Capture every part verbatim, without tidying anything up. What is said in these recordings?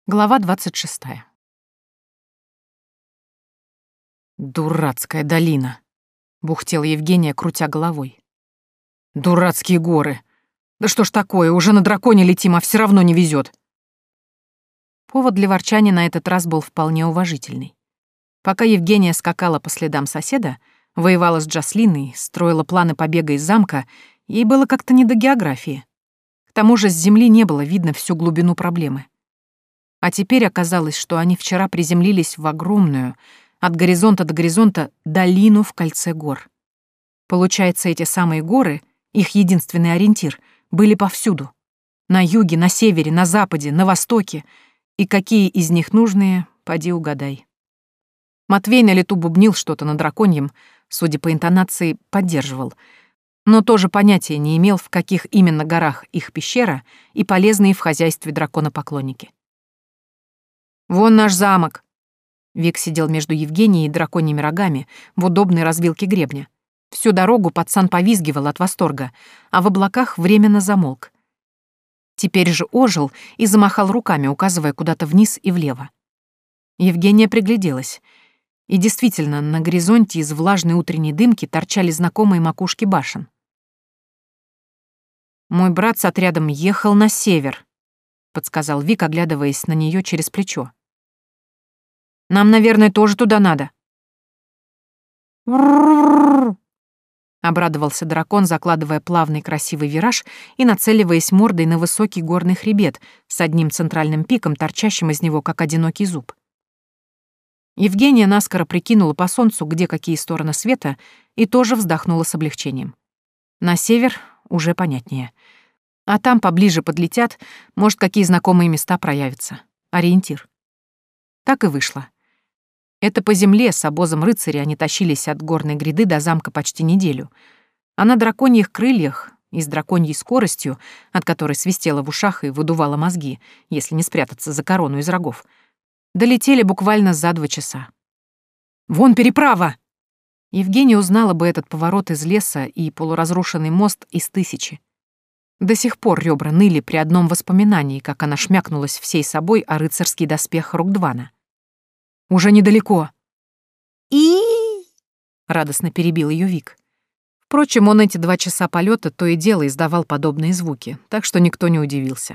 Глава двадцать шестая. «Дурацкая долина», — бухтела Евгения, крутя головой. «Дурацкие горы. Да что ж такое, уже на драконе летим, а все равно не везет. Повод для ворчания на этот раз был вполне уважительный. Пока Евгения скакала по следам соседа, воевала с Джаслиной, строила планы побега из замка, ей было как-то не до географии. К тому же с земли не было видно всю глубину проблемы. А теперь оказалось, что они вчера приземлились в огромную, от горизонта до горизонта, долину в кольце гор. Получается, эти самые горы, их единственный ориентир, были повсюду. На юге, на севере, на западе, на востоке. И какие из них нужные, поди угадай. Матвей на лету бубнил что-то на драконьем, судя по интонации, поддерживал, но тоже понятия не имел, в каких именно горах их пещера и полезные в хозяйстве дракона-поклонники. «Вон наш замок!» Вик сидел между Евгенией и драконьими рогами в удобной развилке гребня. Всю дорогу пацан повизгивал от восторга, а в облаках временно замолк. Теперь же ожил и замахал руками, указывая куда-то вниз и влево. Евгения пригляделась. И действительно, на горизонте из влажной утренней дымки торчали знакомые макушки башен. «Мой брат с отрядом ехал на север», — подсказал Вик, оглядываясь на нее через плечо. «Нам, наверное, тоже туда надо». Обрадовался дракон, закладывая плавный красивый вираж и нацеливаясь мордой на высокий горный хребет с одним центральным пиком, торчащим из него, как одинокий зуб. Евгения наскоро прикинула по солнцу, где какие стороны света, и тоже вздохнула с облегчением. На север уже понятнее. А там поближе подлетят, может, какие знакомые места проявятся. Ориентир. Так и вышло. Это по земле с обозом рыцаря они тащились от горной гряды до замка почти неделю. А на драконьих крыльях и с драконьей скоростью, от которой свистело в ушах и выдувало мозги, если не спрятаться за корону из рогов, долетели буквально за два часа. «Вон переправа!» Евгения узнала бы этот поворот из леса и полуразрушенный мост из тысячи. До сих пор ребра ныли при одном воспоминании, как она шмякнулась всей собой о рыцарский доспех Рукдвана. «Уже недалеко». «И...» — радостно перебил ее Вик. Впрочем, он эти два часа полета то и дело издавал подобные звуки, так что никто не удивился.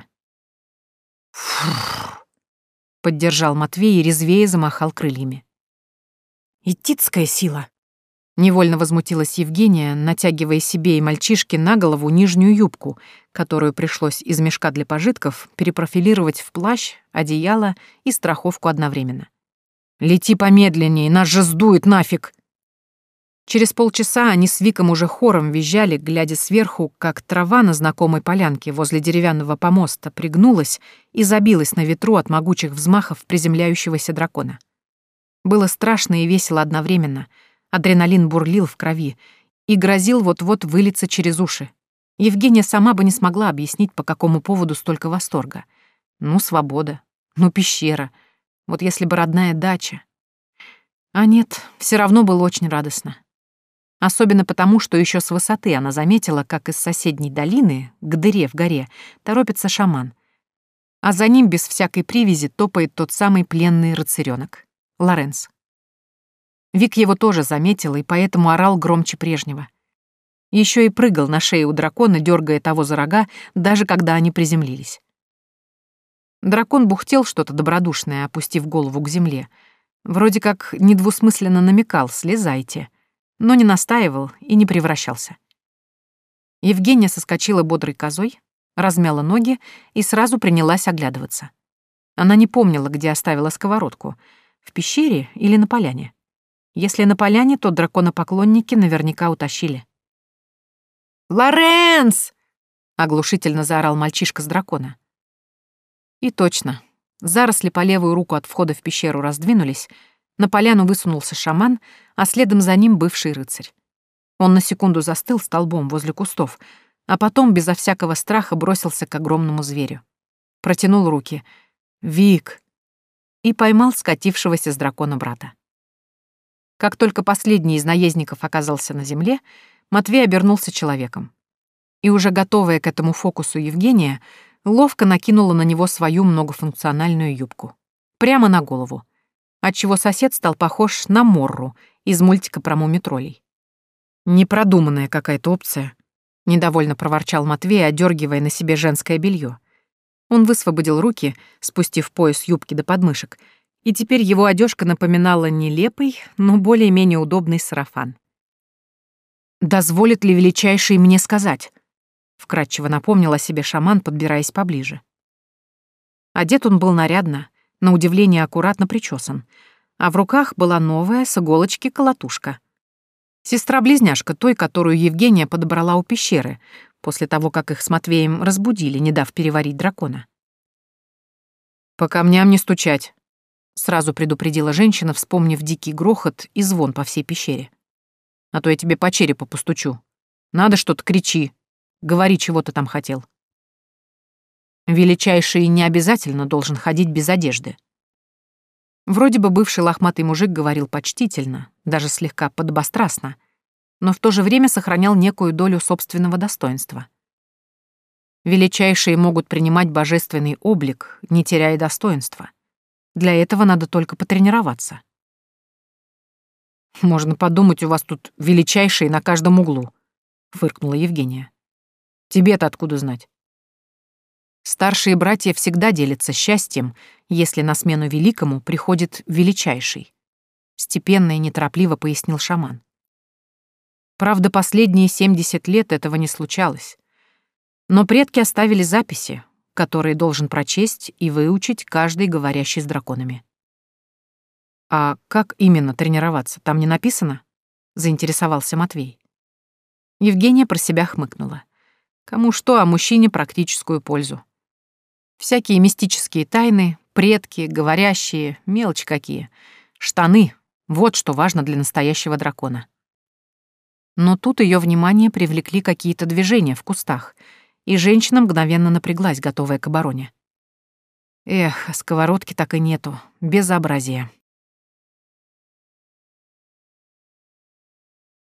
«Фух», — поддержал Матвей и резвее замахал крыльями. «Итицкая сила», — невольно возмутилась Евгения, натягивая себе и мальчишке на голову нижнюю юбку, которую пришлось из мешка для пожитков перепрофилировать в плащ, одеяло и страховку одновременно. «Лети помедленнее, нас же сдует нафиг!» Через полчаса они с Виком уже хором визжали, глядя сверху, как трава на знакомой полянке возле деревянного помоста пригнулась и забилась на ветру от могучих взмахов приземляющегося дракона. Было страшно и весело одновременно. Адреналин бурлил в крови и грозил вот-вот вылиться через уши. Евгения сама бы не смогла объяснить, по какому поводу столько восторга. Ну, свобода, ну, пещера. Вот если бы родная дача. А нет, все равно было очень радостно. Особенно потому, что еще с высоты она заметила, как из соседней долины, к дыре в горе, торопится шаман. А за ним без всякой привязи топает тот самый пленный рыцарёнок — Лоренс. Вик его тоже заметил и поэтому орал громче прежнего. Еще и прыгал на шее у дракона, дергая того за рога, даже когда они приземлились. Дракон бухтел что-то добродушное, опустив голову к земле. Вроде как недвусмысленно намекал «слезайте», но не настаивал и не превращался. Евгения соскочила бодрой козой, размяла ноги и сразу принялась оглядываться. Она не помнила, где оставила сковородку — в пещере или на поляне. Если на поляне, то драконопоклонники наверняка утащили. «Лоренс!» — оглушительно заорал мальчишка с дракона. И точно. Заросли по левую руку от входа в пещеру раздвинулись, на поляну высунулся шаман, а следом за ним бывший рыцарь. Он на секунду застыл столбом возле кустов, а потом безо всякого страха бросился к огромному зверю. Протянул руки. «Вик!» и поймал скатившегося с дракона брата. Как только последний из наездников оказался на земле, Матвей обернулся человеком. И уже готовая к этому фокусу Евгения ловко накинула на него свою многофункциональную юбку. Прямо на голову, отчего сосед стал похож на Морру из мультика про муми-троллей. «Непродуманная какая-то опция», — недовольно проворчал Матвей, одергивая на себе женское белье. Он высвободил руки, спустив пояс юбки до подмышек, и теперь его одежка напоминала нелепый, но более-менее удобный сарафан. «Дозволит ли величайший мне сказать?» — вкратчиво напомнил о себе шаман, подбираясь поближе. Одет он был нарядно, на удивление аккуратно причесан, а в руках была новая с иголочки колотушка. Сестра-близняшка той, которую Евгения подобрала у пещеры, после того, как их с Матвеем разбудили, не дав переварить дракона. «По камням не стучать», — сразу предупредила женщина, вспомнив дикий грохот и звон по всей пещере. «А то я тебе по черепу постучу. Надо что-то, кричи. Говори, чего ты там хотел». Величайший не обязательно должен ходить без одежды. Вроде бы бывший лохматый мужик говорил почтительно, даже слегка подобострастно, но в то же время сохранял некую долю собственного достоинства. Величайшие могут принимать божественный облик, не теряя достоинства. Для этого надо только потренироваться. «Можно подумать, у вас тут величайшие на каждом углу», — фыркнула Евгения. «Тебе-то откуда знать?» Старшие братья всегда делятся счастьем, если на смену великому приходит величайший. Степенно и неторопливо пояснил шаман. Правда, последние семьдесят лет этого не случалось. Но предки оставили записи, которые должен прочесть и выучить каждый, говорящий с драконами. «А как именно тренироваться, там не написано?» — заинтересовался Матвей. Евгения про себя хмыкнула. Кому что, а мужчине практическую пользу. Всякие мистические тайны, предки, говорящие, мелочи какие. Штаны — вот что важно для настоящего дракона. Но тут ее внимание привлекли какие-то движения в кустах, и женщина мгновенно напряглась, готовая к обороне. Эх, сковородки так и нету, безобразие.